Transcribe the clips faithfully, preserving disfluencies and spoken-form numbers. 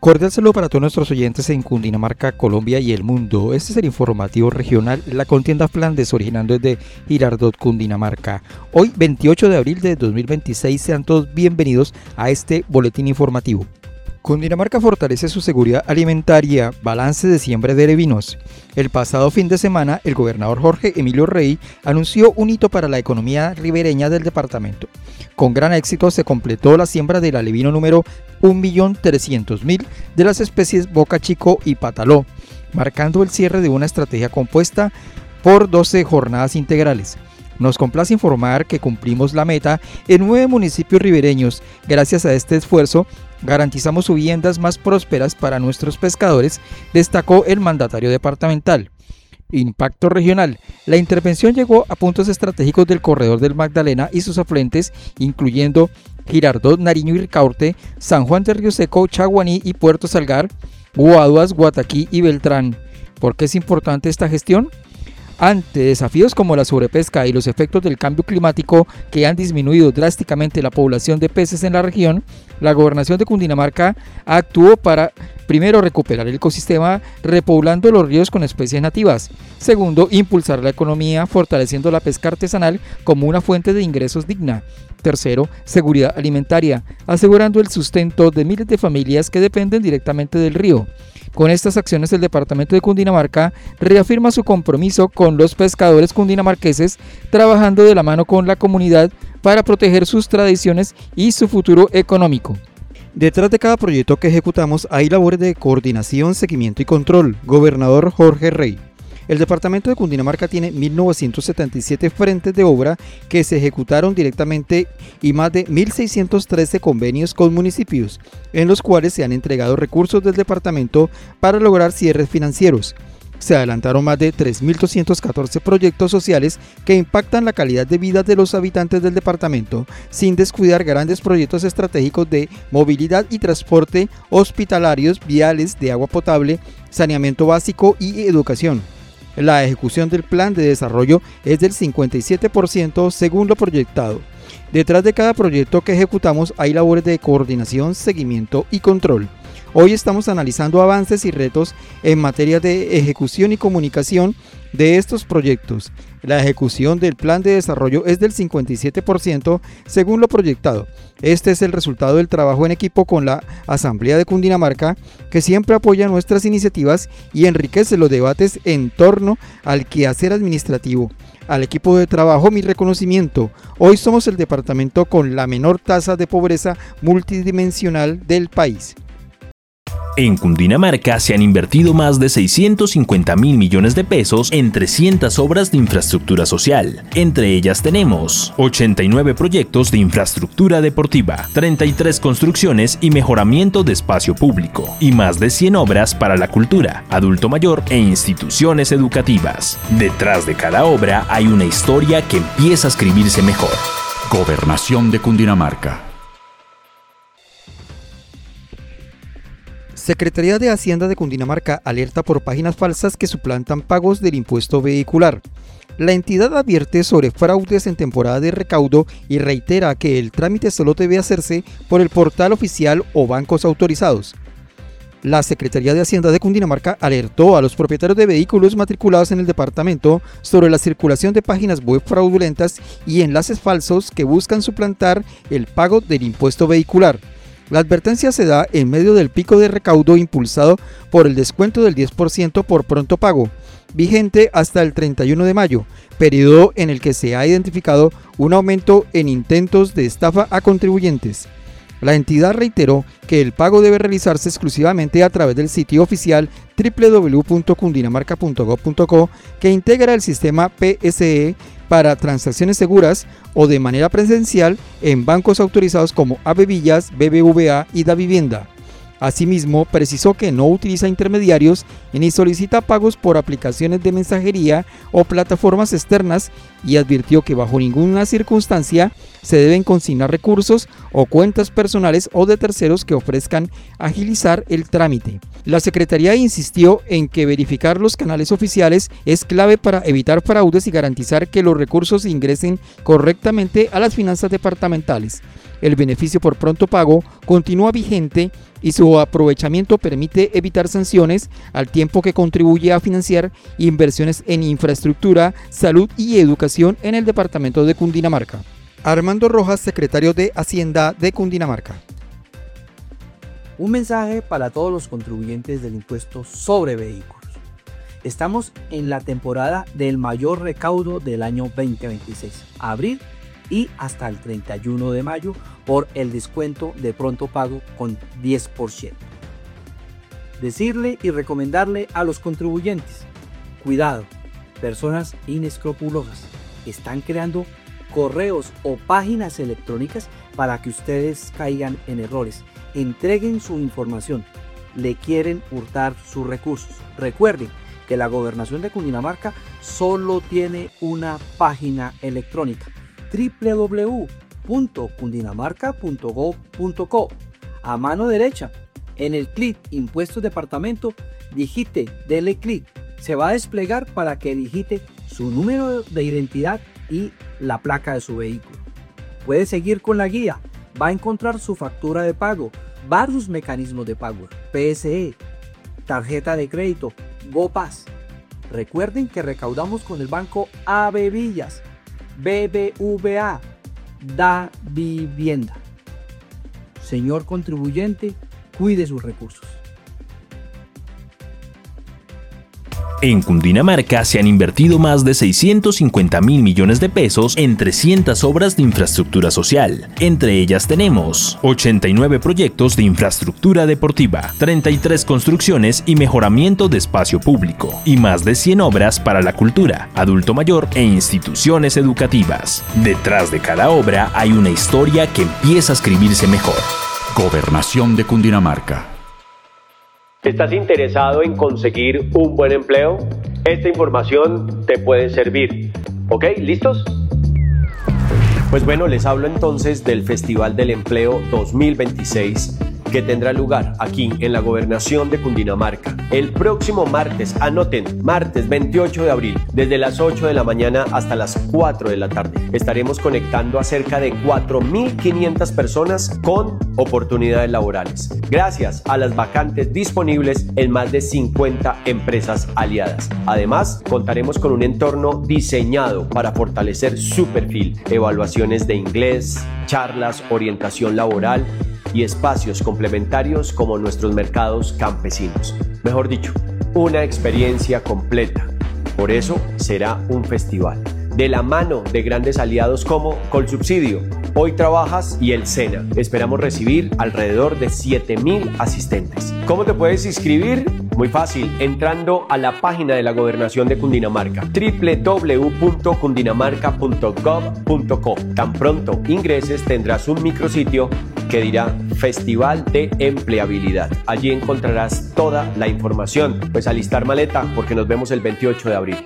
Cordial saludo para todos nuestros oyentes en Cundinamarca, Colombia y el mundo. Este es el informativo regional, la contienda Flandes, originando desde Girardot, Cundinamarca. Hoy, veintiocho de abril de dos mil veintiséis, sean todos bienvenidos a este boletín informativo. Cundinamarca fortalece su seguridad alimentaria, balance de siembra de vinos. El pasado fin de semana, el gobernador Jorge Emilio Rey anunció un hito para la economía ribereña del departamento. Con gran éxito se completó la siembra del alevino número un millón trescientos mil de las especies Boca Chico y Pataló, marcando el cierre de una estrategia compuesta por doce jornadas integrales. Nos complace informar que cumplimos la meta en nueve municipios ribereños. Gracias a este esfuerzo, garantizamos viviendas más prósperas para nuestros pescadores, destacó el mandatario departamental. Impacto regional. La intervención llegó a puntos estratégicos del corredor del Magdalena y sus afluentes, incluyendo Girardot, Nariño y Ricaurte, San Juan de Río Seco, Chaguaní y Puerto Salgar, Guaduas, Guataquí y Beltrán. ¿Por qué es importante esta gestión? Ante desafíos como la sobrepesca y los efectos del cambio climático que han disminuido drásticamente la población de peces en la región, la gobernación de Cundinamarca actuó para, primero, recuperar el ecosistema repoblando los ríos con especies nativas. Segundo, impulsar la economía fortaleciendo la pesca artesanal como una fuente de ingresos digna. Tercero, seguridad alimentaria, asegurando el sustento de miles de familias que dependen directamente del río. Con estas acciones, el departamento de Cundinamarca reafirma su compromiso con los pescadores cundinamarqueses, trabajando de la mano con la comunidad para proteger sus tradiciones y su futuro económico. Detrás de cada proyecto que ejecutamos hay labores de coordinación, seguimiento y control. Gobernador Jorge Rey. El departamento de Cundinamarca tiene mil novecientos setenta y siete frentes de obra que se ejecutaron directamente y más de mil seiscientos trece convenios con municipios, en los cuales se han entregado recursos del departamento para lograr cierres financieros. Se adelantaron más de tres mil doscientos catorce proyectos sociales que impactan la calidad de vida de los habitantes del departamento, sin descuidar grandes proyectos estratégicos de movilidad y transporte, hospitalarios, viales, de agua potable, saneamiento básico y educación. La ejecución del plan de desarrollo es del cincuenta y siete por ciento según lo proyectado. Detrás de cada proyecto que ejecutamos hay labores de coordinación, seguimiento y control. Hoy estamos analizando avances y retos en materia de ejecución y comunicación de estos proyectos. La ejecución del plan de desarrollo es del cincuenta y siete por ciento según lo proyectado. Este es el resultado del trabajo en equipo con la Asamblea de Cundinamarca, que siempre apoya nuestras iniciativas y enriquece los debates en torno al quehacer administrativo. Al equipo de trabajo, mi reconocimiento. Hoy somos el departamento con la menor tasa de pobreza multidimensional del país. En Cundinamarca se han invertido más de seiscientos cincuenta mil millones de pesos en trescientas obras de infraestructura social. Entre ellas tenemos ochenta y nueve proyectos de infraestructura deportiva, treinta y tres construcciones y mejoramiento de espacio público, y más de cien obras para la cultura, adulto mayor e instituciones educativas. Detrás de cada obra hay una historia que empieza a escribirse mejor. Gobernación de Cundinamarca. Secretaría de Hacienda de Cundinamarca alerta por páginas falsas que suplantan pagos del impuesto vehicular. La entidad advierte sobre fraudes en temporada de recaudo y reitera que el trámite solo debe hacerse por el portal oficial o bancos autorizados. La Secretaría de Hacienda de Cundinamarca alertó a los propietarios de vehículos matriculados en el departamento sobre la circulación de páginas web fraudulentas y enlaces falsos que buscan suplantar el pago del impuesto vehicular. La advertencia se da en medio del pico de recaudo impulsado por el descuento del diez por ciento por pronto pago, vigente hasta el treinta y uno de mayo, periodo en el que se ha identificado un aumento en intentos de estafa a contribuyentes. La entidad reiteró que el pago debe realizarse exclusivamente a través del sitio oficial doble u doble u doble u punto cundinamarca punto gob punto co, que integra el sistema P S E para transacciones seguras, o de manera presencial en bancos autorizados como Avevillas, B B V A y Davivienda. Asimismo, precisó que no utiliza intermediarios ni solicita pagos por aplicaciones de mensajería o plataformas externas, y advirtió que bajo ninguna circunstancia se deben consignar recursos o cuentas personales o de terceros que ofrezcan agilizar el trámite. La Secretaría insistió en que verificar los canales oficiales es clave para evitar fraudes y garantizar que los recursos ingresen correctamente a las finanzas departamentales. El beneficio por pronto pago continúa vigente y su aprovechamiento permite evitar sanciones al tiempo que contribuye a financiar inversiones en infraestructura, salud y educación en el departamento de Cundinamarca. Armando Rojas, secretario de Hacienda de Cundinamarca. Un mensaje para todos los contribuyentes del impuesto sobre vehículos. Estamos en la temporada del mayor recaudo del año veinte veintiséis, abril y hasta el treinta y uno de mayo por el descuento de pronto pago con diez por ciento. Decirle y recomendarle a los contribuyentes, cuidado, personas inescrupulosas están creando correos o páginas electrónicas para que ustedes caigan en errores. Entreguen su información, le quieren hurtar sus recursos. Recuerden que la Gobernación de Cundinamarca solo tiene una página electrónica, doble u doble u doble u punto cundinamarca punto gob punto co. A mano derecha, en el clic Impuestos Departamento, digite, dele clic. Se va a desplegar para que digite su número de identidad y la placa de su vehículo. Puede seguir con la guía. Va a encontrar su factura de pago, varios mecanismos de pago, P S E, tarjeta de crédito, GoPass. Recuerden que recaudamos con el banco Avevillas, B B V A, Da Vivienda. Señor contribuyente, cuide sus recursos. En Cundinamarca se han invertido más de seiscientos cincuenta mil millones de pesos en trescientas obras de infraestructura social. Entre ellas tenemos ochenta y nueve proyectos de infraestructura deportiva, treinta y tres construcciones y mejoramiento de espacio público, y más de cien obras para la cultura, adulto mayor e instituciones educativas. Detrás de cada obra hay una historia que empieza a escribirse mejor. Gobernación de Cundinamarca. ¿Estás interesado en conseguir un buen empleo? Esta información te puede servir. ¿Ok? ¿Listos? Pues bueno, les hablo entonces del Festival del Empleo dos mil veintiséis que tendrá lugar aquí en la Gobernación de Cundinamarca el próximo martes, anoten, martes veintiocho de abril, desde las ocho de la mañana hasta las cuatro de la tarde. Estaremos conectando a cerca de cuatro mil quinientas personas con oportunidades laborales, gracias a las vacantes disponibles en más de cincuenta empresas aliadas. Además, contaremos con un entorno diseñado para fortalecer su perfil, evaluaciones de inglés, charlas, orientación laboral y espacios complementarios como nuestros mercados campesinos. Mejor dicho, una experiencia completa. Por eso será un festival de la mano de grandes aliados como Colsubsidio, Hoy Trabajas y el SENA. Esperamos recibir alrededor de siete mil asistentes. ¿Cómo te puedes inscribir? Muy fácil, entrando a la página de la Gobernación de Cundinamarca, doble u doble u doble u punto cundinamarca punto gob punto co. Tan pronto ingreses tendrás un micrositio que dirá Festival de Empleabilidad. Allí encontrarás toda la información. Pues alistar maleta porque nos vemos el veintiocho de abril.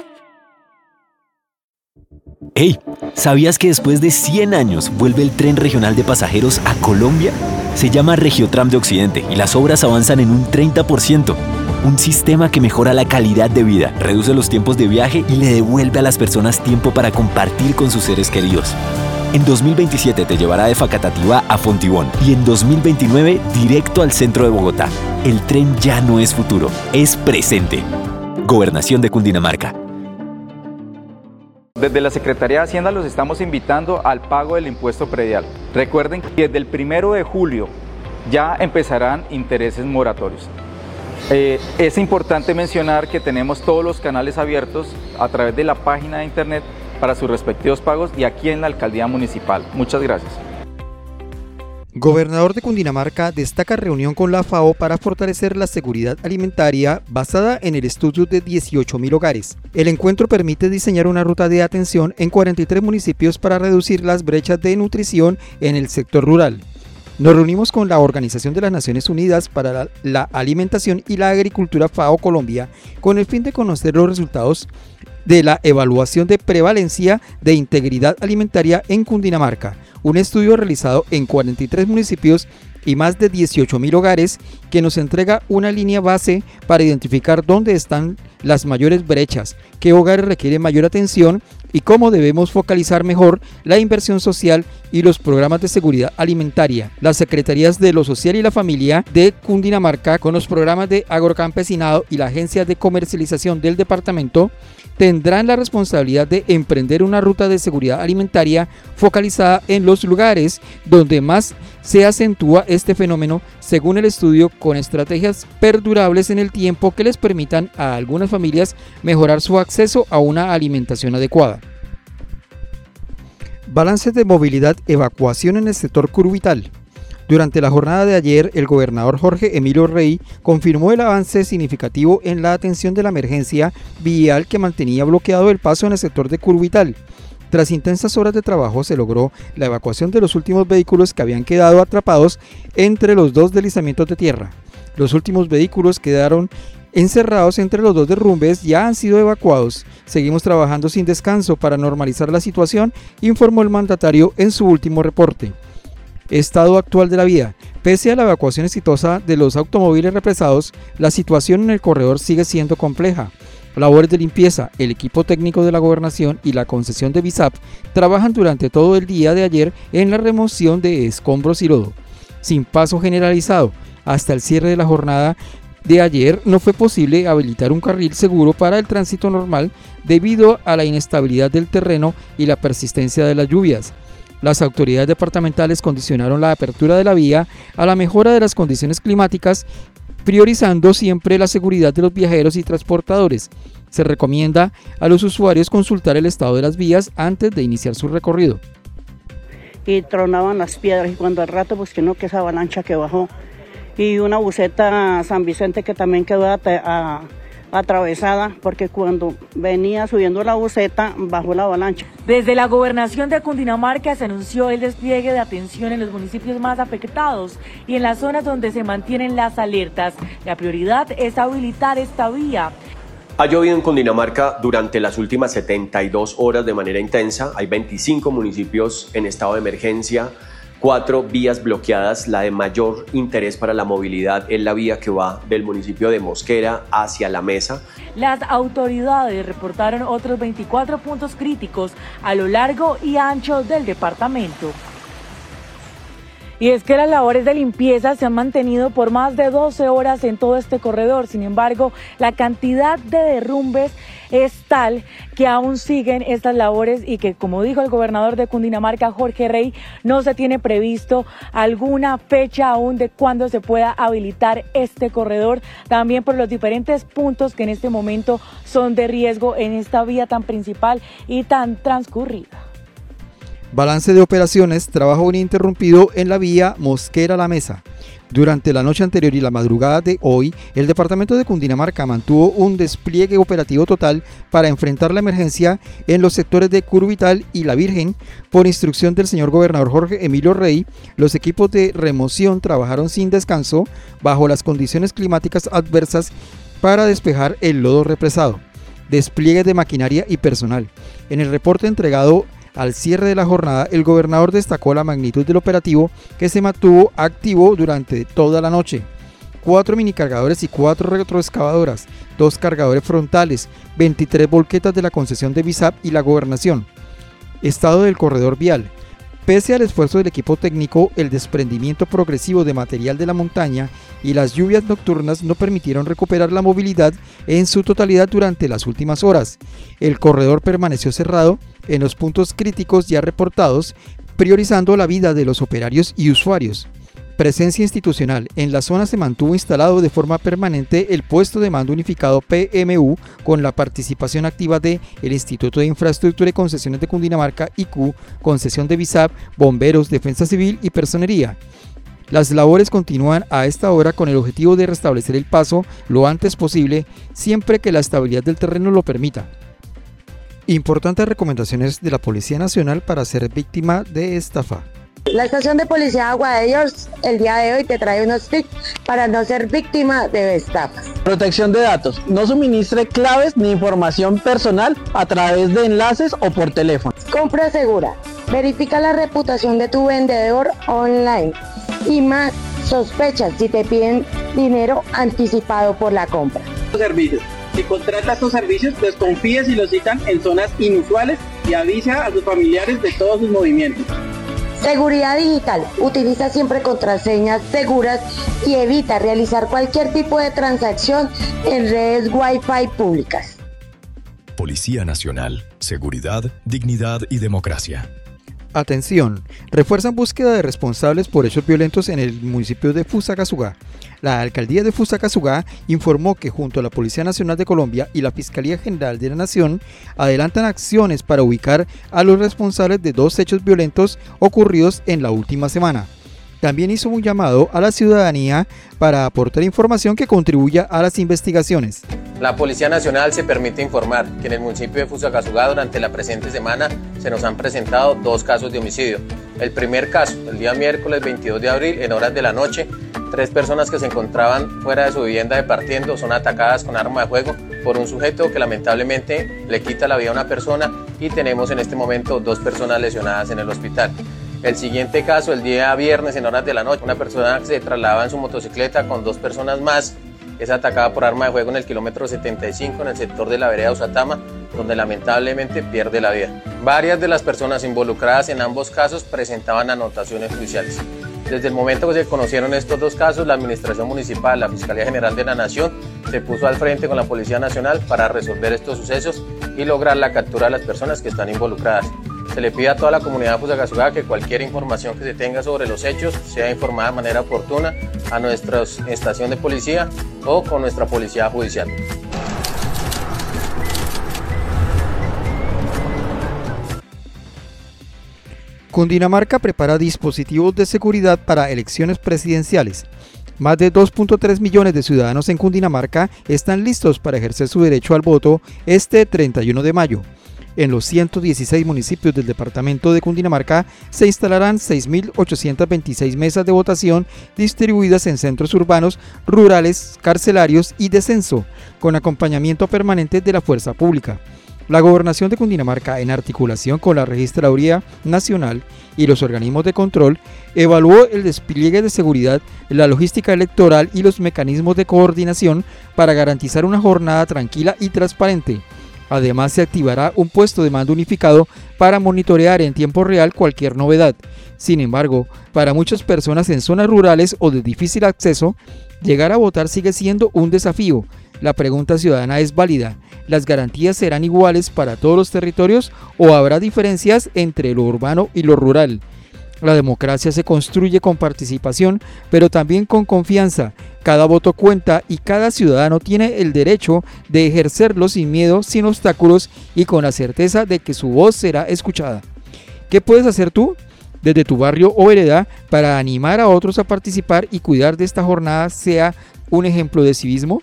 Hey, ¿sabías que después de cien años vuelve el tren regional de pasajeros a Colombia? Se llama Regiotram de Occidente y las obras avanzan en un treinta por ciento. Un sistema que mejora la calidad de vida, reduce los tiempos de viaje y le devuelve a las personas tiempo para compartir con sus seres queridos. En dos mil veintisiete te llevará de Facatativá a Fontibón y en dos mil veintinueve directo al centro de Bogotá. El tren ya no es futuro, es presente. Gobernación de Cundinamarca. Desde la Secretaría de Hacienda los estamos invitando al pago del impuesto predial. Recuerden que desde el primero de julio ya empezarán intereses moratorios. Eh, es importante mencionar que tenemos todos los canales abiertos a través de la página de internet para sus respectivos pagos y aquí en la Alcaldía Municipal. Muchas gracias. Gobernador de Cundinamarca destaca reunión con la FAO para fortalecer la seguridad alimentaria basada en el estudio de dieciocho mil hogares. El encuentro permite diseñar una ruta de atención en cuarenta y tres municipios para reducir las brechas de nutrición en el sector rural. Nos reunimos con la Organización de las Naciones Unidas para la, la Alimentación y la Agricultura FAO Colombia con el fin de conocer los resultados de la evaluación de prevalencia de integridad alimentaria en Cundinamarca, un estudio realizado en cuarenta y tres municipios y más de dieciocho mil hogares que nos entrega una línea base para identificar dónde están las mayores brechas, qué hogares requieren mayor atención y cómo debemos focalizar mejor la inversión social y los programas de seguridad alimentaria. Las Secretarías de lo Social y la Familia de Cundinamarca, con los programas de agrocampesinado y la Agencia de Comercialización del departamento, tendrán la responsabilidad de emprender una ruta de seguridad alimentaria focalizada en los lugares donde más se acentúa este fenómeno, según el estudio, con estrategias perdurables en el tiempo que les permitan a algunas familias mejorar su acceso a una alimentación adecuada. Balances de movilidad, evacuación en el sector Curubital. Durante la jornada de ayer, el gobernador Jorge Emilio Rey confirmó el avance significativo en la atención de la emergencia vial que mantenía bloqueado el paso en el sector de Curubital. Tras intensas horas de trabajo se logró la evacuación de los últimos vehículos que habían quedado atrapados entre los dos deslizamientos de tierra. Los últimos vehículos quedaron encerrados entre los dos derrumbes ya han sido evacuados. Seguimos trabajando sin descanso para normalizar la situación, informó el mandatario en su último reporte. Estado actual de la vía. Pese a la evacuación exitosa de los automóviles represados, la situación en el corredor sigue siendo compleja. Labores de limpieza, el equipo técnico de la Gobernación y la concesión de BISAP trabajan durante todo el día de ayer en la remoción de escombros y lodo. Sin paso generalizado, hasta el cierre de la jornada de ayer no fue posible habilitar un carril seguro para el tránsito normal debido a la inestabilidad del terreno y la persistencia de las lluvias. Las autoridades departamentales condicionaron la apertura de la vía a la mejora de las condiciones climáticas, priorizando siempre la seguridad de los viajeros y transportadores. Se recomienda a los usuarios consultar el estado de las vías antes de iniciar su recorrido. Y tronaban las piedras y cuando al rato pues que no, que esa avalancha que bajó y una buseta San Vicente que también quedó a, a, atravesada porque cuando venía subiendo la buseta bajó la avalancha. Desde la Gobernación de Cundinamarca se anunció el despliegue de atención en los municipios más afectados y en las zonas donde se mantienen las alertas. La prioridad es habilitar esta vía. Ha llovido en Cundinamarca durante las últimas setenta y dos horas de manera intensa. Hay veinticinco municipios en estado de emergencia, cuatro vías bloqueadas. La de mayor interés para la movilidad es la vía que va del municipio de Mosquera hacia La Mesa. Las autoridades reportaron otros veinticuatro puntos críticos a lo largo y ancho del departamento. Y es que las labores de limpieza se han mantenido por más de doce horas en todo este corredor. Sin embargo, la cantidad de derrumbes es tal que aún siguen estas labores y que, como dijo el gobernador de Cundinamarca, Jorge Rey, no se tiene previsto alguna fecha aún de cuándo se pueda habilitar este corredor, también por los diferentes puntos que en este momento son de riesgo en esta vía tan principal y tan transcurrida. Balance de operaciones, trabajo ininterrumpido en la vía Mosquera-La Mesa. Durante la noche anterior y la madrugada de hoy, el departamento de Cundinamarca mantuvo un despliegue operativo total para enfrentar la emergencia en los sectores de Curubital y La Virgen. Por instrucción del señor gobernador Jorge Emilio Rey, los equipos de remoción trabajaron sin descanso bajo las condiciones climáticas adversas para despejar el lodo represado. Despliegue de maquinaria y personal. En el reporte entregado al cierre de la jornada, el gobernador destacó la magnitud del operativo que se mantuvo activo durante toda la noche. Cuatro minicargadores y cuatro retroexcavadoras, dos cargadores frontales, veintitrés volquetas de la concesión de BISAP y la gobernación. Estado del corredor vial. Pese al esfuerzo del equipo técnico, el desprendimiento progresivo de material de la montaña y las lluvias nocturnas no permitieron recuperar la movilidad en su totalidad durante las últimas horas. El corredor permaneció cerrado en los puntos críticos ya reportados, priorizando la vida de los operarios y usuarios. Presencia institucional. En la zona se mantuvo instalado de forma permanente el puesto de mando unificado P M U con la participación activa de el Instituto de Infraestructura y Concesiones de Cundinamarca I C U, concesión de BISAP, bomberos, defensa civil y personería. Las labores continúan a esta hora con el objetivo de restablecer el paso lo antes posible, siempre que la estabilidad del terreno lo permita. Importantes recomendaciones de la Policía Nacional para ser víctima de estafa. La estación de policía Agua de Dios el día de hoy te trae unos tips para no ser víctima de estafas. Protección de datos. No suministre claves ni información personal a través de enlaces o por teléfono. Compra segura. Verifica la reputación de tu vendedor online. Y más, sospechas si te piden dinero anticipado por la compra. Servicios. Si contrata estos servicios, desconfíe si los citan en zonas inusuales y avisa a sus familiares de todos sus movimientos. Seguridad digital. Utiliza siempre contraseñas seguras y evita realizar cualquier tipo de transacción en redes Wi-Fi públicas. Policía Nacional, Seguridad, Dignidad y Democracia. Atención, refuerzan búsqueda de responsables por hechos violentos en el municipio de Fusagasugá. La alcaldía de Fusagasugá informó que junto a la Policía Nacional de Colombia y la Fiscalía General de la Nación adelantan acciones para ubicar a los responsables de dos hechos violentos ocurridos en la última semana. También hizo un llamado a la ciudadanía para aportar información que contribuya a las investigaciones. La Policía Nacional se permite informar que en el municipio de Fusagasugá durante la presente semana se nos han presentado dos casos de homicidio. El primer caso, el día miércoles veintidós de abril, en horas de la noche, tres personas que se encontraban fuera de su vivienda departiendo son atacadas con arma de fuego por un sujeto que lamentablemente le quita la vida a una persona y tenemos en este momento dos personas lesionadas en el hospital. El siguiente caso, el día viernes en horas de la noche, una persona que se trasladaba en su motocicleta con dos personas más es atacada por arma de fuego en el kilómetro setenta y cinco en el sector de la vereda Usatama, donde lamentablemente pierde la vida. Varias de las personas involucradas en ambos casos presentaban anotaciones judiciales. Desde el momento que se conocieron estos dos casos, la Administración Municipal, la Fiscalía General de la Nación, se puso al frente con la Policía Nacional para resolver estos sucesos y lograr la captura de las personas que están involucradas. Se le pide a toda la comunidad de Fusagasugá que cualquier información que se tenga sobre los hechos sea informada de manera oportuna a nuestra estación de policía o con nuestra policía judicial. Cundinamarca prepara dispositivos de seguridad para elecciones presidenciales. Más de dos punto tres millones de ciudadanos en Cundinamarca están listos para ejercer su derecho al voto este treinta y uno de mayo. En los ciento dieciséis municipios del departamento de Cundinamarca se instalarán seis mil ochocientas veintiséis mesas de votación distribuidas en centros urbanos, rurales, carcelarios y de censo, con acompañamiento permanente de la fuerza pública. La Gobernación de Cundinamarca, en articulación con la Registraduría Nacional y los organismos de control, evaluó el despliegue de seguridad, la logística electoral y los mecanismos de coordinación para garantizar una jornada tranquila y transparente. Además, se activará un puesto de mando unificado para monitorear en tiempo real cualquier novedad. Sin embargo, para muchas personas en zonas rurales o de difícil acceso, llegar a votar sigue siendo un desafío. La pregunta ciudadana es válida. ¿Las garantías serán iguales para todos los territorios o habrá diferencias entre lo urbano y lo rural? La democracia se construye con participación, pero también con confianza. Cada voto cuenta y cada ciudadano tiene el derecho de ejercerlo sin miedo, sin obstáculos y con la certeza de que su voz será escuchada. ¿Qué puedes hacer tú desde tu barrio o vereda para animar a otros a participar y cuidar de esta jornada sea un ejemplo de civismo?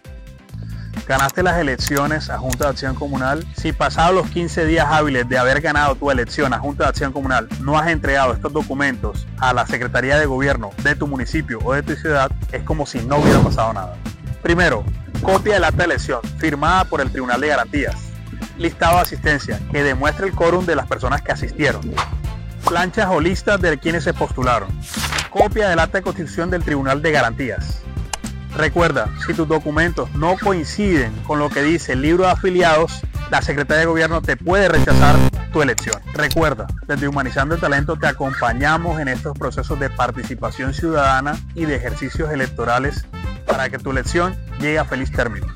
Ganaste las elecciones a Junta de Acción Comunal. Si pasados los quince días hábiles de haber ganado tu elección a Junta de Acción Comunal no has entregado estos documentos a la Secretaría de Gobierno de tu municipio o de tu ciudad, es como si no hubiera pasado nada. Primero, copia del acta de elección firmada por el Tribunal de Garantías. Listado de asistencia que demuestre el quórum de las personas que asistieron. Planchas o listas de quienes se postularon. Copia del acta de constitución del Tribunal de Garantías. Recuerda, si tus documentos no coinciden con lo que dice el libro de afiliados, la Secretaría de Gobierno te puede rechazar tu elección. Recuerda, desde Humanizando el Talento te acompañamos en estos procesos de participación ciudadana y de ejercicios electorales para que tu elección llegue a feliz término.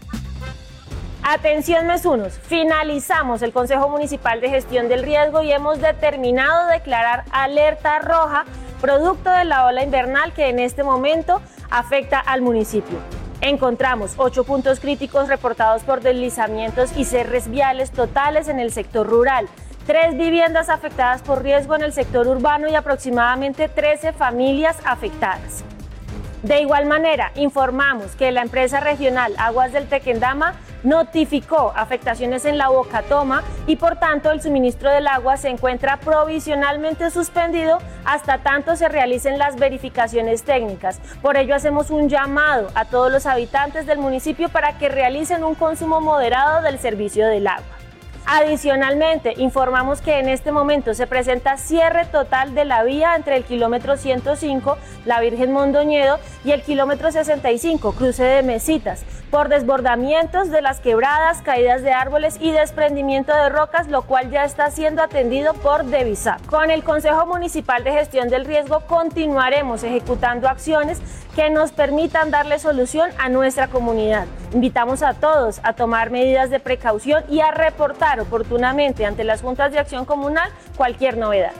Atención mesunos, finalizamos el Consejo Municipal de Gestión del Riesgo y hemos determinado declarar alerta roja producto de la ola invernal que en este momento afecta al municipio. Encontramos ocho puntos críticos reportados por deslizamientos y cierres viales totales en el sector rural, tres viviendas afectadas por riesgo en el sector urbano y aproximadamente trece familias afectadas. De igual manera, informamos que la empresa regional Aguas del Tequendama notificó afectaciones en la Boca Toma y por tanto el suministro del agua se encuentra provisionalmente suspendido hasta tanto se realicen las verificaciones técnicas. Por ello hacemos un llamado a todos los habitantes del municipio para que realicen un consumo moderado del servicio del agua. Adicionalmente, informamos que en este momento se presenta cierre total de la vía entre el kilómetro ciento cinco, La Virgen Mondoñedo, y el kilómetro sesenta y cinco, cruce de Mesitas, por desbordamientos de las quebradas, caídas de árboles y desprendimiento de rocas, lo cual ya está siendo atendido por Devisap. Con el Consejo Municipal de Gestión del Riesgo continuaremos ejecutando acciones que nos permitan darle solución a nuestra comunidad. Invitamos a todos a tomar medidas de precaución y a reportar oportunamente ante las juntas de acción comunal cualquier novedad.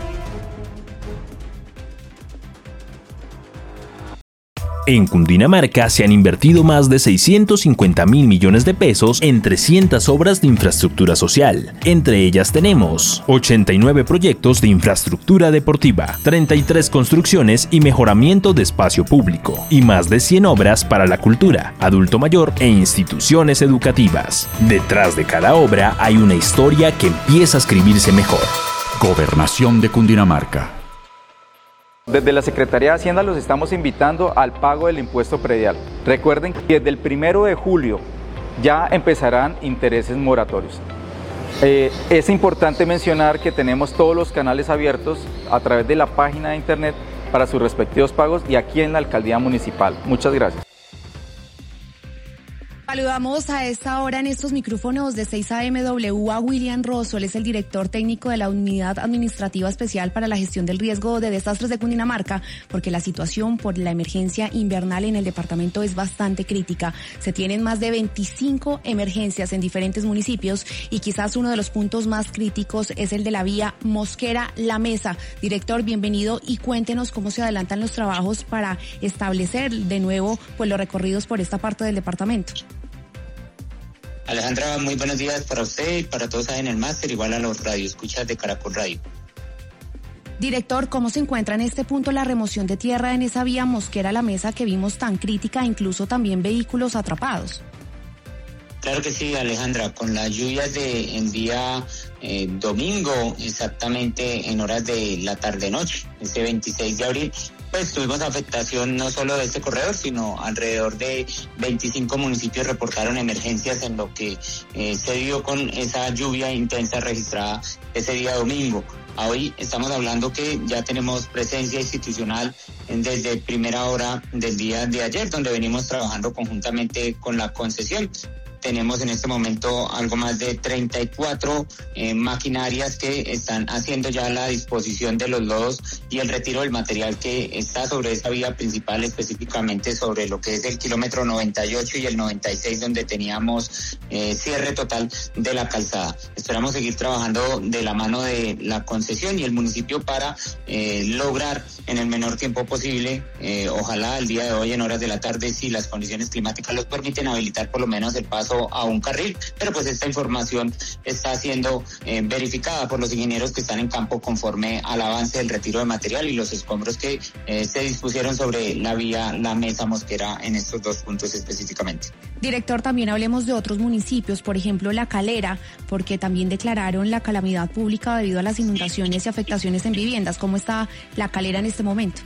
En Cundinamarca se han invertido más de seiscientos cincuenta mil millones de pesos en trescientas obras de infraestructura social. Entre ellas tenemos ochenta y nueve proyectos de infraestructura deportiva, treinta y tres construcciones y mejoramiento de espacio público, y más de cien obras para la cultura, adulto mayor e instituciones educativas. Detrás de cada obra hay una historia que empieza a escribirse mejor. Gobernación de Cundinamarca. Desde la Secretaría de Hacienda los estamos invitando al pago del impuesto predial. Recuerden que desde el primero de julio ya empezarán intereses moratorios. Eh, es importante mencionar que tenemos todos los canales abiertos a través de la página de internet para sus respectivos pagos y aquí en la Alcaldía Municipal. Muchas gracias. Saludamos a esta hora en estos micrófonos de seis A M W a William Rosso. Él es el director técnico de la Unidad Administrativa Especial para la Gestión del Riesgo de Desastres de Cundinamarca, porque la situación por la emergencia invernal en el departamento es bastante crítica. Se tienen más de veinticinco emergencias en diferentes municipios y quizás uno de los puntos más críticos es el de la vía Mosquera-La Mesa. Director, bienvenido y cuéntenos cómo se adelantan los trabajos para establecer de nuevo pues los recorridos por esta parte del departamento. Alejandra, muy buenos días para usted y para todos ahí en el máster, igual a los radioescuchas de Caracol Radio. Director, ¿cómo se encuentra en este punto la remoción de tierra en esa vía Mosquera-La Mesa que vimos tan crítica, incluso también vehículos atrapados? Claro que sí, Alejandra, con las lluvias del día eh, domingo, exactamente en horas de la tarde-noche, este veintiséis de abril, pues tuvimos afectación no solo de este corredor, sino alrededor de veinticinco municipios reportaron emergencias en lo que eh, se dio con esa lluvia intensa registrada ese día domingo. Hoy estamos hablando que ya tenemos presencia institucional desde primera hora del día de ayer, donde venimos trabajando conjuntamente con la concesión. Tenemos en este momento algo más de treinta y cuatro eh, maquinarias que están haciendo ya la disposición de los lodos y el retiro del material que está sobre esa vía principal, específicamente sobre lo que es el kilómetro noventa y ocho y el noventa y seis, donde teníamos eh, cierre total de la calzada. Esperamos seguir trabajando de la mano de la concesión y el municipio para eh, lograr en el menor tiempo posible, eh, ojalá el día de hoy en horas de la tarde, si las condiciones climáticas los permiten, habilitar por lo menos el paso a un carril, pero pues esta información está siendo eh, verificada por los ingenieros que están en campo conforme al avance del retiro de material y los escombros que eh, se dispusieron sobre la vía La Mesa Mosquera en estos dos puntos específicamente. Director, también hablemos de otros municipios, por ejemplo La Calera, porque también declararon la calamidad pública debido a las inundaciones y afectaciones en viviendas. ¿Cómo está La Calera en este momento?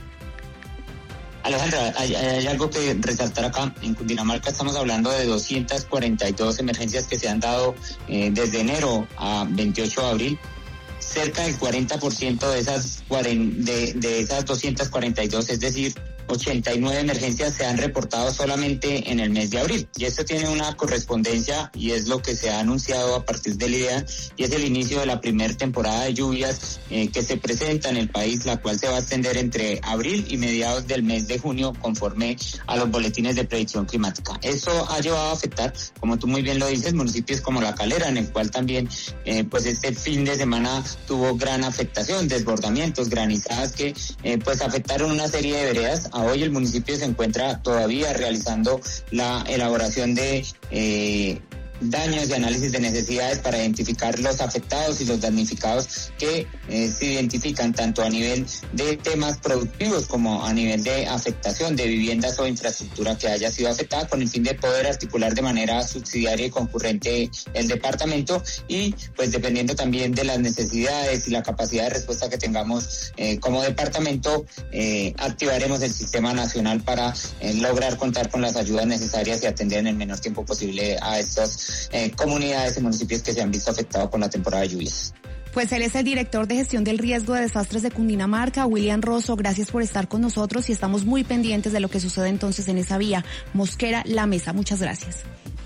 Alejandra, hay, hay algo que resaltar acá. En Cundinamarca estamos hablando de doscientas cuarenta y dos emergencias que se han dado eh, desde enero a veintiocho de abril. Cerca del cuarenta por ciento de esas, de, de esas doscientas cuarenta y dos, es decir, ochenta y nueve emergencias se han reportado solamente en el mes de abril. Y esto tiene una correspondencia y es lo que se ha anunciado a partir del I D E A, y es el inicio de la primera temporada de lluvias eh, que se presenta en el país, la cual se va a extender entre abril y mediados del mes de junio conforme a los boletines de predicción climática. Eso ha llevado a afectar, como tú muy bien lo dices, municipios como La Calera, en el cual también eh, pues este fin de semana tuvo gran afectación, desbordamientos, granizadas que eh, pues afectaron una serie de veredas. A hoy el municipio se encuentra todavía realizando la elaboración de eh, daños y análisis de necesidades para identificar los afectados y los damnificados que eh, se identifican tanto a nivel de temas productivos como a nivel de afectación de viviendas o infraestructura que haya sido afectada, con el fin de poder articular de manera subsidiaria y concurrente el departamento y pues dependiendo también de las necesidades y la capacidad de respuesta que tengamos eh, como departamento, eh, activaremos el sistema nacional para eh, lograr contar con las ayudas necesarias y atender en el menor tiempo posible a estas Eh, comunidades y municipios que se han visto afectados con la temporada de lluvias. Pues él es el director de gestión del riesgo de desastres de Cundinamarca, William Rosso. Gracias por estar con nosotros y estamos muy pendientes de lo que sucede entonces en esa vía Mosquera La Mesa. Muchas gracias.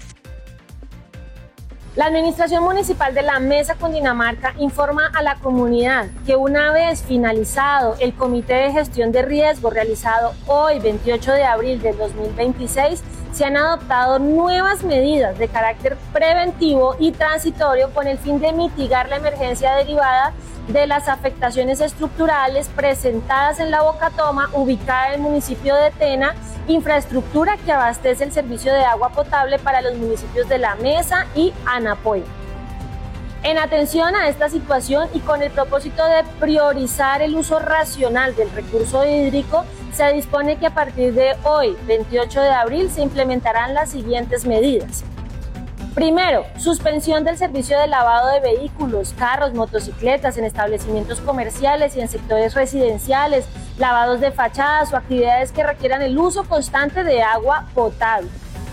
La Administración Municipal de La Mesa, Cundinamarca, informa a la comunidad que una vez finalizado el Comité de Gestión de Riesgo realizado hoy, veintiocho de abril del dos mil veintiséis, se han adoptado nuevas medidas de carácter preventivo y transitorio con el fin de mitigar la emergencia derivada de las afectaciones estructurales presentadas en la Bocatoma, ubicada en el municipio de Tena, infraestructura que abastece el servicio de agua potable para los municipios de La Mesa y Anapoima. En atención a esta situación y con el propósito de priorizar el uso racional del recurso hídrico, se dispone que a partir de hoy, veintiocho de abril, se implementarán las siguientes medidas. Primero, suspensión del servicio de lavado de vehículos, carros, motocicletas en establecimientos comerciales y en sectores residenciales, lavados de fachadas o actividades que requieran el uso constante de agua potable.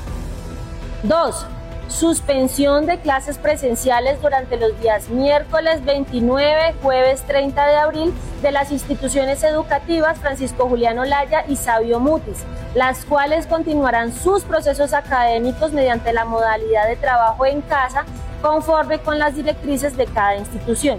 Dos, suspensión de clases presenciales durante los días miércoles veintinueve, jueves treinta de abril de las instituciones educativas Francisco Julián Olaya y Sabio Mutis, las cuales continuarán sus procesos académicos mediante la modalidad de trabajo en casa conforme con las directrices de cada institución.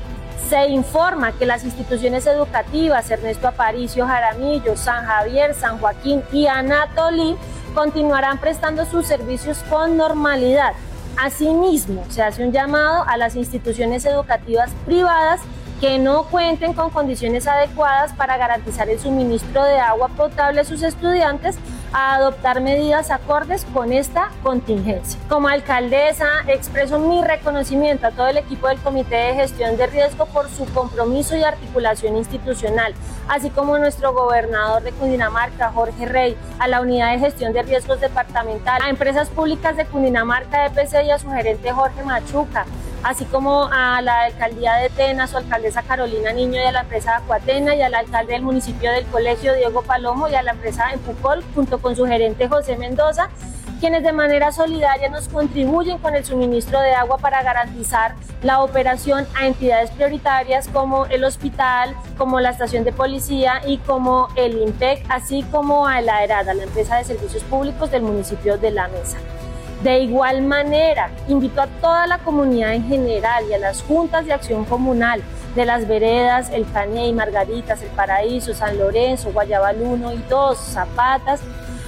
Se informa que las instituciones educativas Ernesto Aparicio Jaramillo, San Javier, San Joaquín y Anatolí continuarán prestando sus servicios con normalidad. Asimismo, se hace un llamado a las instituciones educativas privadas que no cuenten con condiciones adecuadas para garantizar el suministro de agua potable a sus estudiantes a adoptar medidas acordes con esta contingencia. Como alcaldesa, expreso mi reconocimiento a todo el equipo del Comité de Gestión de Riesgo por su compromiso y articulación institucional, así como a nuestro gobernador de Cundinamarca, Jorge Rey, a la Unidad de Gestión de Riesgos Departamental, a Empresas Públicas de Cundinamarca, E P C, y a su gerente Jorge Machuca, así como a la alcaldía de Tena, su alcaldesa Carolina Niño, y a la empresa Acuatena, y al alcalde del municipio del Colegio, Diego Palomo, y a la empresa Empucol, junto con su gerente José Mendoza, quienes de manera solidaria nos contribuyen con el suministro de agua para garantizar la operación a entidades prioritarias como el hospital, como la estación de policía y como el IMPEC, así como a la ERADA, la empresa de servicios públicos del municipio de La Mesa. De igual manera, invito a toda la comunidad en general y a las juntas de acción comunal de Las Veredas, El Caney, Margaritas, El Paraíso, San Lorenzo, Guayabal uno y dos, Zapatas,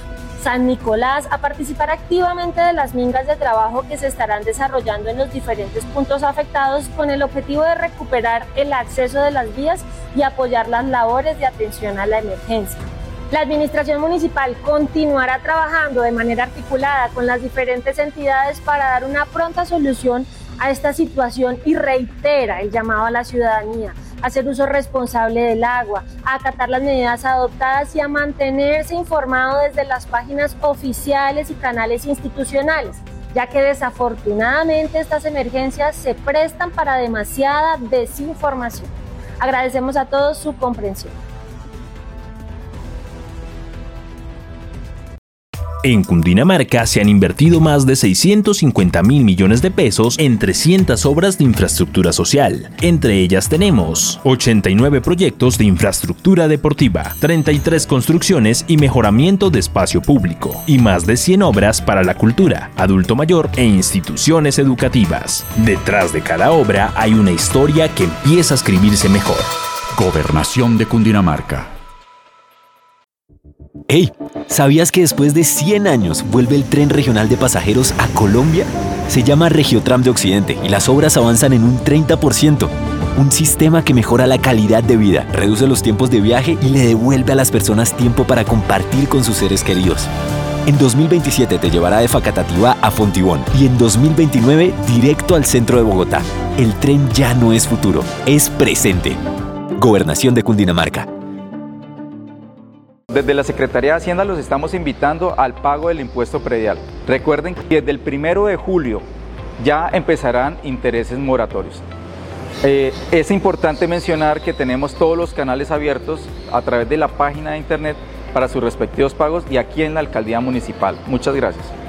San Nicolás, a participar activamente de las mingas de trabajo que se estarán desarrollando en los diferentes puntos afectados con el objetivo de recuperar el acceso de las vías y apoyar las labores de atención a la emergencia. La Administración Municipal continuará trabajando de manera articulada con las diferentes entidades para dar una pronta solución a esta situación y reitera el llamado a la ciudadanía a hacer uso responsable del agua, a acatar las medidas adoptadas y a mantenerse informado desde las páginas oficiales y canales institucionales, ya que desafortunadamente estas emergencias se prestan para demasiada desinformación. Agradecemos a todos su comprensión. En Cundinamarca se han invertido más de seiscientos cincuenta mil millones de pesos en trescientas obras de infraestructura social. Entre ellas tenemos ochenta y nueve proyectos de infraestructura deportiva, treinta y tres construcciones y mejoramiento de espacio público, y más de cien obras para la cultura, adulto mayor e instituciones educativas. Detrás de cada obra hay una historia que empieza a escribirse mejor. Gobernación de Cundinamarca. Hey, ¿sabías que después de cien años vuelve el tren regional de pasajeros a Colombia? Se llama Regiotram de Occidente y las obras avanzan en un treinta por ciento. Un sistema que mejora la calidad de vida, reduce los tiempos de viaje y le devuelve a las personas tiempo para compartir con sus seres queridos. En dos mil veintisiete te llevará de Facatativá a Fontibón y en dos mil veintinueve directo al centro de Bogotá. El tren ya no es futuro, es presente. Gobernación de Cundinamarca. Desde la Secretaría de Hacienda los estamos invitando al pago del impuesto predial. Recuerden que desde el primero de julio ya empezarán intereses moratorios. Eh, es importante mencionar que tenemos todos los canales abiertos a través de la página de internet para sus respectivos pagos y aquí en la Alcaldía Municipal. Muchas gracias.